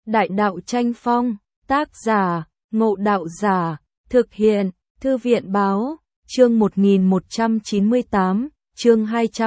Đại đạo tranh phong, tác giả, Ngộ Đạo Giả, thực hiện, Thư viện báo, chương 1198, chương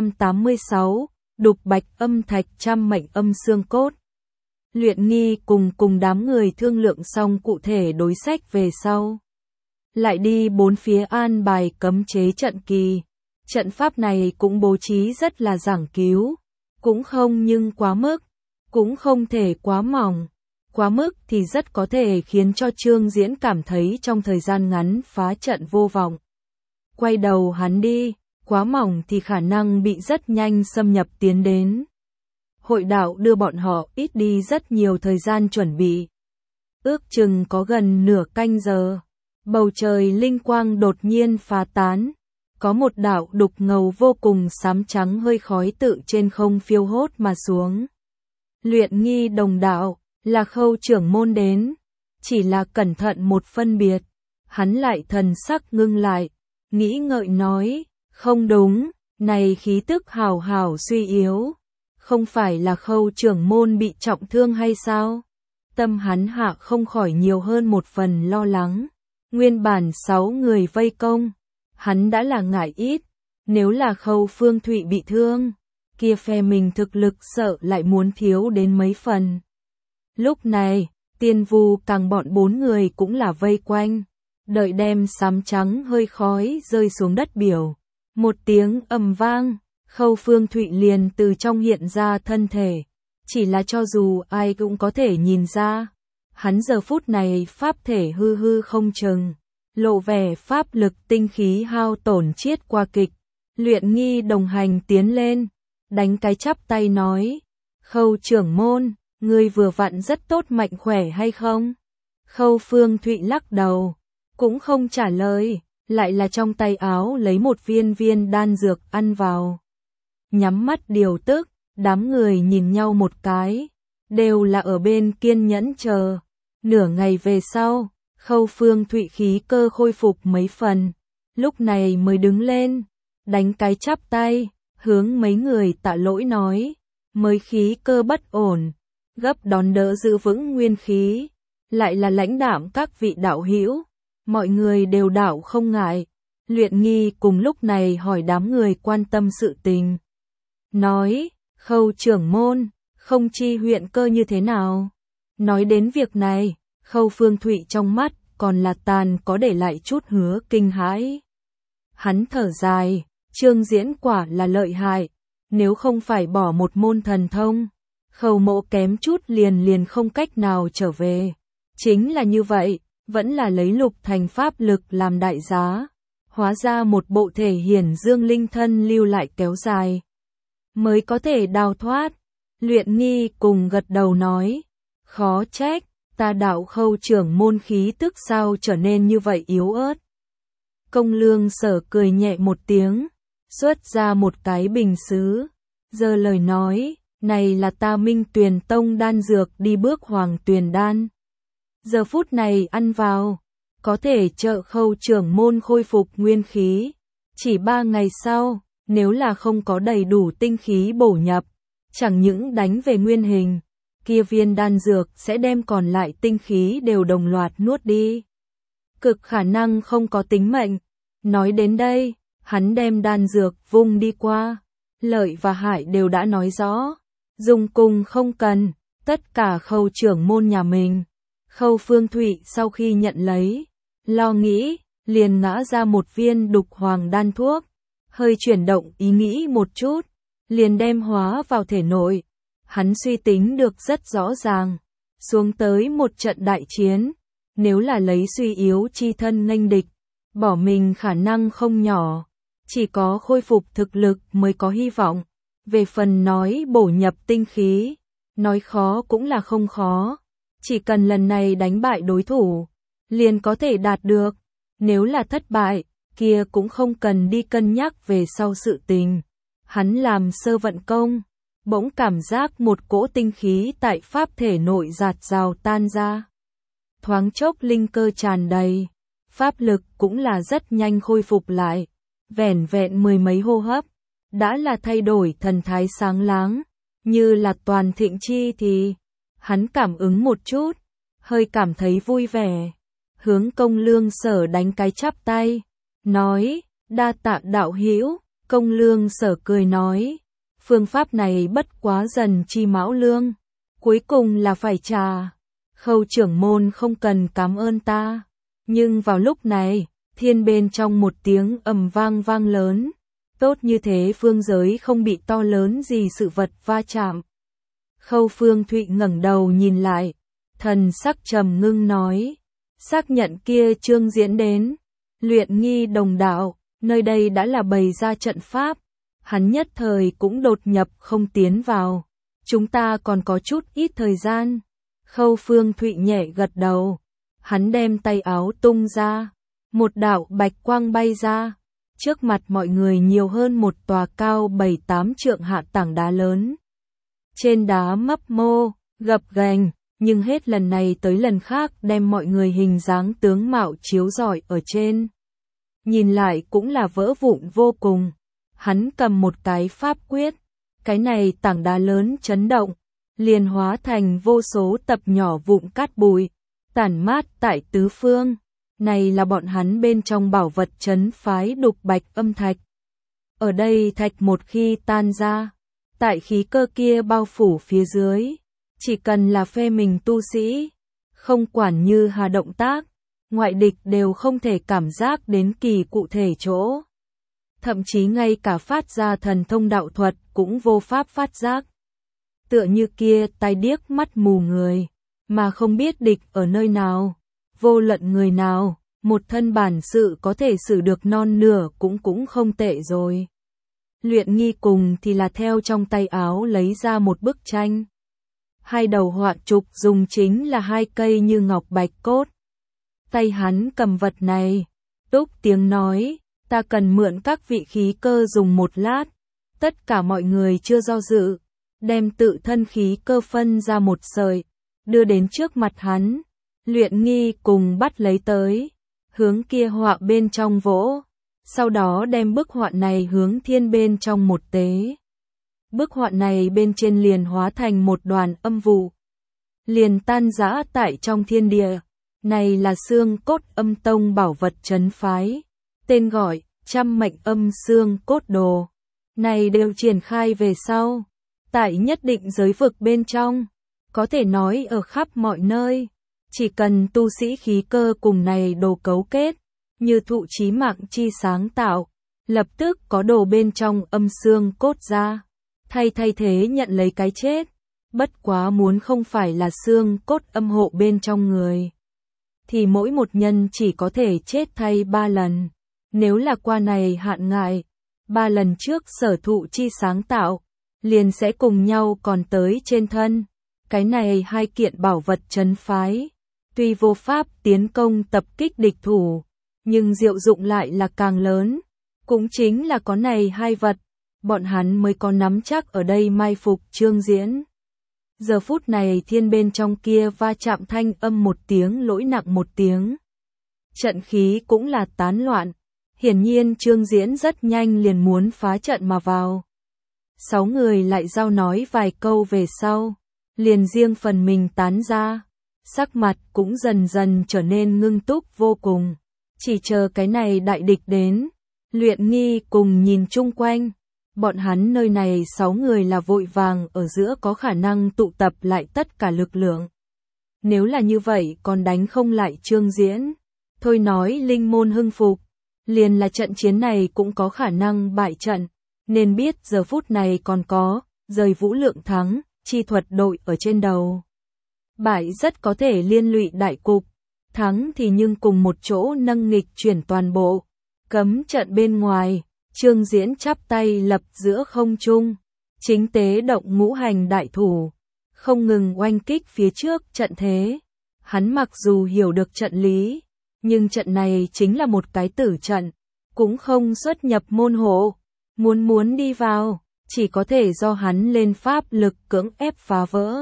286, đục bạch âm thạch trăm mệnh âm xương cốt. Luyện Nghi cùng đám người thương lượng xong cụ thể đối sách về sau. Lại đi bốn phía an bài cấm chế trận kỳ. Trận pháp này cũng bố trí rất là giảng cứu. Cũng không nhưng quá mức. Cũng không thể quá mỏng. Quá mức thì rất có thể khiến cho Trương Diễn cảm thấy trong thời gian ngắn phá trận vô vọng. Quay đầu hắn đi, quá mỏng thì khả năng bị rất nhanh xâm nhập tiến đến. Hội đạo đưa bọn họ ít đi rất nhiều thời gian chuẩn bị. Ước chừng có gần nửa canh giờ. Bầu trời linh quang đột nhiên phá tán. Có một đạo đục ngầu vô cùng xám trắng hơi khói tự trên không phiêu hốt mà xuống. Luyện Nghi đồng đạo, là Khâu trưởng môn đến. Chỉ là cẩn thận một phân biệt. Hắn lại thần sắc ngưng lại. Nghĩ ngợi nói, không đúng, này khí tức hào hào suy yếu. Không phải là Khâu trưởng môn bị trọng thương hay sao? Tâm hắn hạ không khỏi nhiều hơn một phần lo lắng. Nguyên bản 6 người vây công. Hắn đã là ngại ít. Nếu là Khâu Phương Thụy bị thương, kia phe mình thực lực sợ lại muốn thiếu đến mấy phần. Lúc này, Tiên Vu càng bọn 4 người cũng là vây quanh. Đợi đem xám trắng hơi khói rơi xuống đất biểu. Một tiếng ầm vang, Khâu Phương Thụy liền từ trong hiện ra thân thể. Chỉ là cho dù ai cũng có thể nhìn ra. Hắn giờ phút này pháp thể hư hư không chừng. Lộ vẻ pháp lực tinh khí hao tổn chiết qua kịch. Luyện Nghi đồng hành tiến lên. Đánh cái chắp tay nói. Khâu trưởng môn, ngươi vừa vặn rất tốt mạnh khỏe hay không? Khâu Phương Thụy lắc đầu. Cũng không trả lời. Lại là trong tay áo lấy một viên đan dược ăn vào. Nhắm mắt điều tức. Đám người nhìn nhau một cái. Đều là ở bên kiên nhẫn chờ. Nửa ngày về sau. Khâu Phương Thụy khí cơ khôi phục mấy phần. Lúc này mới đứng lên. Đánh cái chắp tay. Hướng mấy người tạ lỗi nói. Mới khí cơ bất ổn. Gấp đón đỡ giữ vững nguyên khí. Lại là lãnh đạm các vị đạo hữu. Mọi người đều đạo không ngại. Luyện Nghi cùng lúc này hỏi đám người quan tâm sự tình. Nói, Khâu trưởng môn, không chi huyện cơ như thế nào? Nói đến việc này, Khâu Phương Thụy trong mắt còn là tàn có để lại chút hứa kinh hãi. Hắn thở dài, Trương Diễn quả là lợi hại. Nếu không phải bỏ một môn thần thông, Khâu mộ kém chút liền không cách nào trở về. Chính là như vậy, vẫn là lấy lục thành pháp lực làm đại giá. Hóa ra một bộ thể hiển dương linh thân lưu lại kéo dài. Mới có thể đào thoát. Luyện Nghi cùng gật đầu nói. Khó trách, ta đạo Khâu trưởng môn khí tức sao trở nên như vậy yếu ớt. Công Lương Sở cười nhẹ một tiếng. Xuất ra một cái bình sứ. Giờ lời nói, này là ta Minh Tuyền Tông đan dược đi bước Hoàng Tuyền đan. Giờ phút này ăn vào, có thể trợ Khâu trưởng môn khôi phục nguyên khí. Chỉ 3 ngày sau, nếu là không có đầy đủ tinh khí bổ nhập, chẳng những đánh về nguyên hình, kia viên đan dược sẽ đem còn lại tinh khí đều đồng loạt nuốt đi. Cực khả năng không có tính mệnh. Nói đến đây, hắn đem đan dược vung đi qua. Lợi và hại đều đã nói rõ. Dùng cùng không cần, tất cả Khâu trưởng môn nhà mình. Khâu Phương Thụy sau khi nhận lấy, lo nghĩ, liền ngã ra một viên đục hoàng đan thuốc. Hơi chuyển động ý nghĩ một chút, liền đem hóa vào thể nội. Hắn suy tính được rất rõ ràng. Xuống tới một trận đại chiến, nếu là lấy suy yếu chi thân nghênh địch, bỏ mình khả năng không nhỏ. Chỉ có khôi phục thực lực mới có hy vọng. Về phần nói bổ nhập tinh khí, nói khó cũng là không khó. Chỉ cần lần này đánh bại đối thủ, liền có thể đạt được. Nếu là thất bại, kia cũng không cần đi cân nhắc về sau sự tình. Hắn làm sơ vận công, bỗng cảm giác một cỗ tinh khí tại pháp thể nội giạt rào tan ra. Thoáng chốc linh cơ tràn đầy, pháp lực cũng là rất nhanh khôi phục lại. Vẻn vẹn 10 mấy hô hấp, đã là thay đổi thần thái sáng láng, như là toàn thịnh chi thì. Hắn cảm ứng một chút, hơi cảm thấy vui vẻ. Hướng Công Lương Sở đánh cái chắp tay, nói, đa tạ đạo hữu. Công Lương Sở cười nói, phương pháp này bất quá dần chi mão lương, cuối cùng là phải trả. Khâu trưởng môn không cần cảm ơn ta. Nhưng vào lúc này, thiên bên trong một tiếng ầm vang vang lớn. Tốt như thế phương giới không bị to lớn gì sự vật va chạm. Khâu Phương Thụy ngẩng đầu nhìn lại, thần sắc trầm ngưng nói, xác nhận kia Trương Diễn đến, luyện nghi đồng đạo, nơi đây đã là bày ra trận pháp, hắn nhất thời cũng đột nhập không tiến vào, chúng ta còn có chút ít thời gian. Khâu Phương Thụy nhẹ gật đầu, hắn đem tay áo tung ra, một đạo bạch quang bay ra, trước mặt mọi người nhiều hơn một tòa cao 7-8 trượng hạ tảng đá lớn. Trên đá mấp mô, gập ghềnh, nhưng hết lần này tới lần khác đem mọi người hình dáng tướng mạo chiếu rọi ở trên. Nhìn lại cũng là vỡ vụn vô cùng. Hắn cầm một cái pháp quyết, cái này tảng đá lớn chấn động, liền hóa thành vô số tập nhỏ vụn cát bụi, tản mát tại tứ phương. Này là bọn hắn bên trong bảo vật trấn phái đục bạch âm thạch. Ở đây thạch một khi tan ra, tại khí cơ kia bao phủ phía dưới, chỉ cần là phe mình tu sĩ, không quản như hà động tác, ngoại địch đều không thể cảm giác đến kỳ cụ thể chỗ. Thậm chí ngay cả phát ra thần thông đạo thuật cũng vô pháp phát giác. Tựa như kia tai điếc mắt mù người, mà không biết địch ở nơi nào, vô luận người nào, một thân bản sự có thể xử được non nửa cũng không tệ rồi. Luyện nghi cùng thì là theo trong tay áo lấy ra một bức tranh. Hai đầu họa trục dùng chính là hai cây như ngọc bạch cốt. Tay hắn cầm vật này, túc tiếng nói, ta cần mượn các vị khí cơ dùng một lát. Tất cả mọi người chưa do dự, đem tự thân khí cơ phân ra một sợi, đưa đến trước mặt hắn. Luyện nghi cùng bắt lấy tới, hướng kia họa bên trong vỗ. Sau đó đem bức họa này hướng thiên bên trong một tế. Bức họa này bên trên liền hóa thành một đoàn âm vụ, liền tan rã tại trong thiên địa. Này là xương cốt âm tông bảo vật trấn phái, tên gọi trăm mệnh âm xương cốt đồ. Này đều triển khai về sau, tại nhất định giới vực bên trong, có thể nói ở khắp mọi nơi. Chỉ cần tu sĩ khí cơ cùng này đồ cấu kết, như thụ chí mạng chi sáng tạo, lập tức có đồ bên trong âm xương cốt ra, thay thế nhận lấy cái chết. Bất quá muốn không phải là xương cốt âm hộ bên trong người, thì mỗi một nhân chỉ có thể chết thay 3 lần. Nếu là qua này hạn ngại, 3 lần trước sở thụ chi sáng tạo, liền sẽ cùng nhau còn tới trên thân. Cái này hai kiện bảo vật trấn phái, tuy vô pháp tiến công tập kích địch thủ, nhưng diệu dụng lại là càng lớn. Cũng chính là có này hai vật, bọn hắn mới có nắm chắc ở đây mai phục Trương Diễn. Giờ phút này thiên bên trong kia va chạm thanh âm một tiếng lỗi nặng một tiếng. Trận khí cũng là tán loạn. Hiển nhiên Trương Diễn rất nhanh liền muốn phá trận mà vào. 6 người lại giao nói vài câu về sau, liền riêng phần mình tán ra. Sắc mặt cũng dần dần trở nên ngưng túc vô cùng. Chỉ chờ cái này đại địch đến. Luyện nghi cùng nhìn chung quanh. Bọn hắn nơi này 6 người là vội vàng ở giữa có khả năng tụ tập lại tất cả lực lượng. Nếu là như vậy còn đánh không lại Trương Diễn. Thôi nói linh môn hưng phục. Liền là trận chiến này cũng có khả năng bại trận. Nên biết giờ phút này còn có, rời Vũ Lượng thắng, chi thuật đội ở trên đầu. Bại rất có thể liên lụy đại cục. Thắng thì nhưng cùng một chỗ nâng nghịch chuyển toàn bộ. Cấm trận bên ngoài. Trương Diễn chắp tay lập giữa không trung, chính tế động ngũ hành đại thủ, không ngừng oanh kích phía trước trận thế. Hắn mặc dù hiểu được trận lý, nhưng trận này chính là một cái tử trận, cũng không xuất nhập môn hộ. Muốn đi vào, chỉ có thể do hắn lên pháp lực cưỡng ép phá vỡ.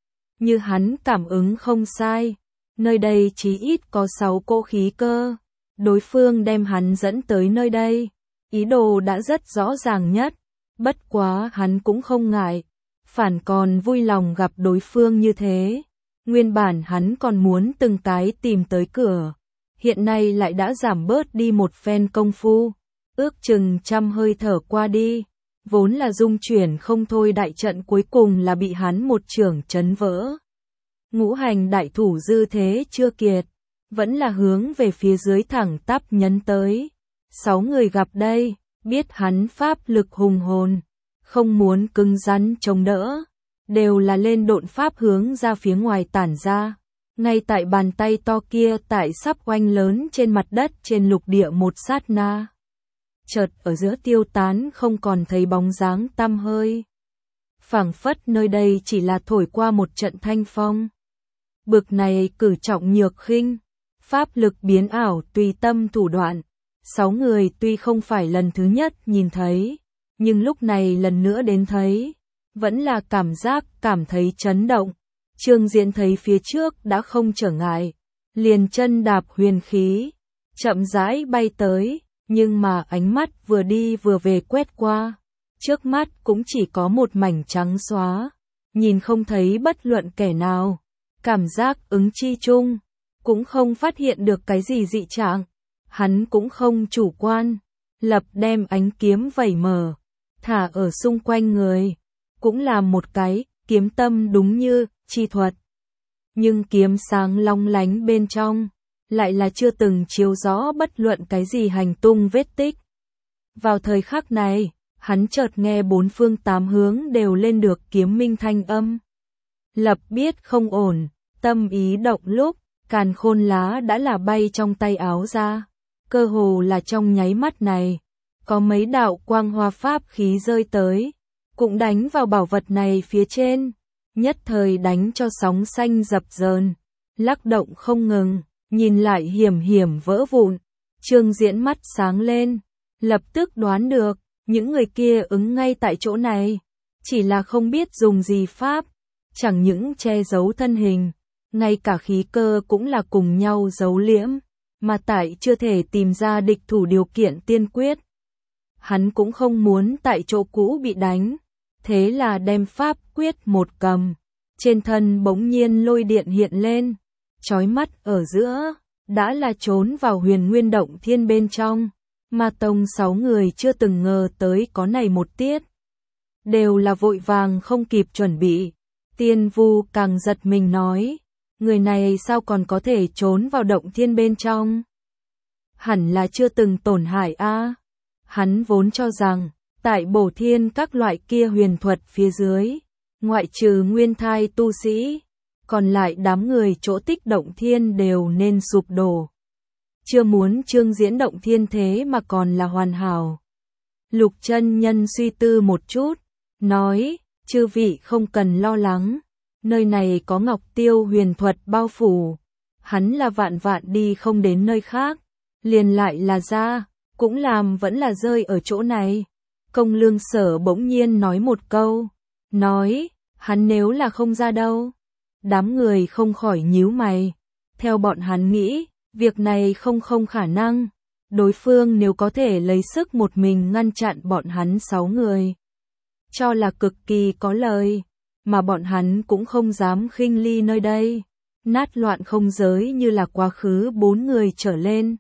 Như hắn cảm ứng không sai, nơi đây chí ít có 6 cỗ khí cơ, đối phương đem hắn dẫn tới nơi đây. Ý đồ đã rất rõ ràng nhất, bất quá hắn cũng không ngại, phản còn vui lòng gặp đối phương như thế. Nguyên bản hắn còn muốn từng cái tìm tới cửa, hiện nay lại đã giảm bớt đi một phen công phu, ước chừng trăm hơi thở qua đi, vốn là dung chuyển không thôi đại trận cuối cùng là bị hắn một chưởng chấn vỡ. Ngũ hành đại thủ dư thế chưa kiệt, vẫn là hướng về phía dưới thẳng tắp nhấn tới. 6 người gặp đây, biết hắn pháp lực hùng hồn, không muốn cứng rắn chống đỡ, đều là lên độn pháp hướng ra phía ngoài tản ra. Ngay tại bàn tay to kia tại sắp oanh lớn trên mặt đất trên lục địa một sát na, chợt ở giữa tiêu tán không còn thấy bóng dáng tăm hơi. Phảng phất nơi đây chỉ là thổi qua một trận thanh phong. Bực này cử trọng nhược khinh, pháp lực biến ảo tùy tâm thủ đoạn. 6 người tuy không phải lần thứ nhất nhìn thấy, nhưng lúc này lần nữa đến thấy, vẫn là cảm thấy chấn động. Trương Diễn thấy phía trước đã không trở ngại, liền chân đạp huyền khí, chậm rãi bay tới, nhưng mà ánh mắt vừa đi vừa về quét qua, trước mắt cũng chỉ có một mảnh trắng xóa, nhìn không thấy bất luận kẻ nào, cảm giác ứng chi chung, cũng không phát hiện được cái gì dị trạng, hắn cũng không chủ quan, lập đem ánh kiếm vẩy mở, thả ở xung quanh người, cũng làm một cái kiếm tâm đúng như chi thuật. Nhưng kiếm sáng long lánh bên trong, lại là chưa từng chiếu rõ bất luận cái gì hành tung vết tích. Vào thời khắc này, hắn chợt nghe bốn phương tám hướng đều lên được kiếm minh thanh âm. Lập biết không ổn, tâm ý động lúc, càn khôn lá đã là bay trong tay áo ra. Cơ hồ là trong nháy mắt này, có mấy đạo quang hoa pháp khí rơi tới, cũng đánh vào bảo vật này phía trên, nhất thời đánh cho sóng xanh dập dờn, lắc động không ngừng, nhìn lại hiểm hiểm vỡ vụn. Trương Diễn mắt sáng lên, lập tức đoán được, những người kia ứng ngay tại chỗ này, chỉ là không biết dùng gì pháp, chẳng những che giấu thân hình, ngay cả khí cơ cũng là cùng nhau giấu liễm, mà tại chưa thể tìm ra địch thủ điều kiện tiên quyết. Hắn cũng không muốn tại chỗ cũ bị đánh, thế là đem pháp quyết một cầm, trên thân bỗng nhiên lôi điện hiện lên, chói mắt ở giữa, đã là trốn vào huyền nguyên động thiên bên trong, mà tông 6 người chưa từng ngờ tới có này một tiết. Đều là vội vàng không kịp chuẩn bị, Tiên Vu càng giật mình nói, người này sao còn có thể trốn vào động thiên bên trong? Hẳn là chưa từng tổn hại a. Hắn vốn cho rằng, tại bổ thiên các loại kia huyền thuật phía dưới, ngoại trừ nguyên thai tu sĩ, còn lại đám người chỗ tích động thiên đều nên sụp đổ. Chưa muốn Trương Diễn động thiên thế mà còn là hoàn hảo. Lục chân nhân suy tư một chút, nói, chư vị không cần lo lắng, nơi này có Ngọc Tiêu huyền thuật bao phủ, hắn là vạn vạn đi không đến nơi khác, liền lại là ra, cũng làm vẫn là rơi ở chỗ này. Công Lương Sở bỗng nhiên nói một câu, nói, hắn nếu là không ra đâu. Đám người không khỏi nhíu mày, theo bọn hắn nghĩ, việc này không khả năng, đối phương nếu có thể lấy sức một mình ngăn chặn bọn hắn 6 người, cho là cực kỳ có lời, mà bọn hắn cũng không dám khinh ly nơi đây, nát loạn không giới như là quá khứ 4 người trở lên.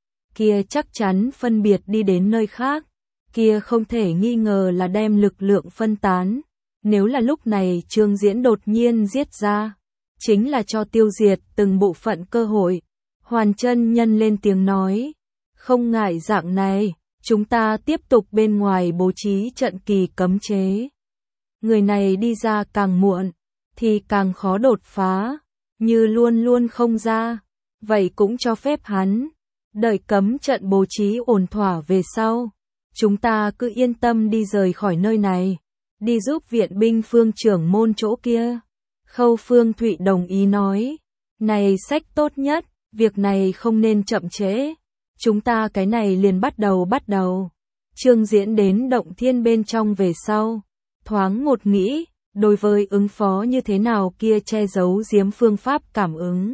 Kia chắc chắn phân biệt đi đến nơi khác, kia không thể nghi ngờ là đem lực lượng phân tán, nếu là lúc này Trương Diễn đột nhiên giết ra, chính là cho tiêu diệt từng bộ phận cơ hội. Hoàn chân nhân lên tiếng nói, không ngại dạng này, chúng ta tiếp tục bên ngoài bố trí trận kỳ cấm chế. Người này đi ra càng muộn, thì càng khó đột phá, như luôn luôn không ra, vậy cũng cho phép hắn, đợi cấm trận bố trí ổn thỏa về sau. Chúng ta cứ yên tâm đi rời khỏi nơi này, đi giúp viện binh Phương trưởng môn chỗ kia. Khâu Phương Thụy đồng ý nói, này sách tốt nhất, việc này không nên chậm trễ, chúng ta cái này liền bắt đầu. Trương Diễn đến động thiên bên trong về sau, thoáng một nghĩ, đối với ứng phó như thế nào kia che giấu giếm phương pháp cảm ứng.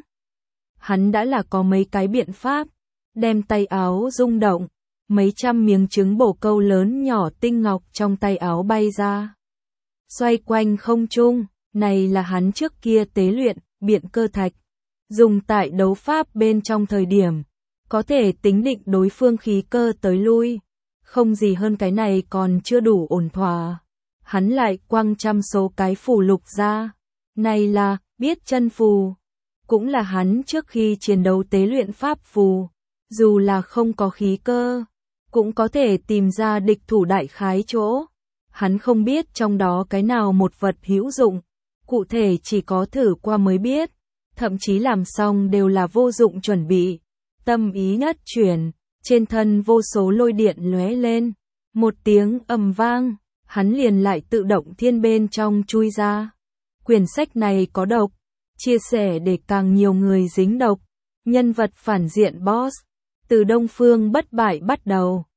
Hắn đã là có mấy cái biện pháp, đem tay áo rung động, mấy trăm miếng trứng bổ câu lớn nhỏ tinh ngọc trong tay áo bay ra. xoay quanh không trung, này là hắn trước kia tế luyện, biện cơ thạch, dùng tại đấu pháp bên trong thời điểm, có thể tính định đối phương khí cơ tới lui, không gì hơn cái này còn chưa đủ ổn thỏa. Hắn lại quăng trăm số cái phù lục ra, này là, biết chân phù, cũng là hắn trước khi chiến đấu tế luyện pháp phù, dù là không có khí cơ, cũng có thể tìm ra địch thủ đại khái chỗ. Hắn không biết trong đó cái nào một vật hữu dụng, cụ thể chỉ có thử qua mới biết, thậm chí làm xong đều là vô dụng chuẩn bị. Tâm ý nhất chuyển, trên thân vô số lôi điện lóe lên, một tiếng ầm vang, hắn liền lại tự động thiên bên trong chui ra. Quyển sách này có độc, chia sẻ để càng nhiều người dính độc. Nhân vật phản diện boss, từ Đông Phương bất bại bắt đầu.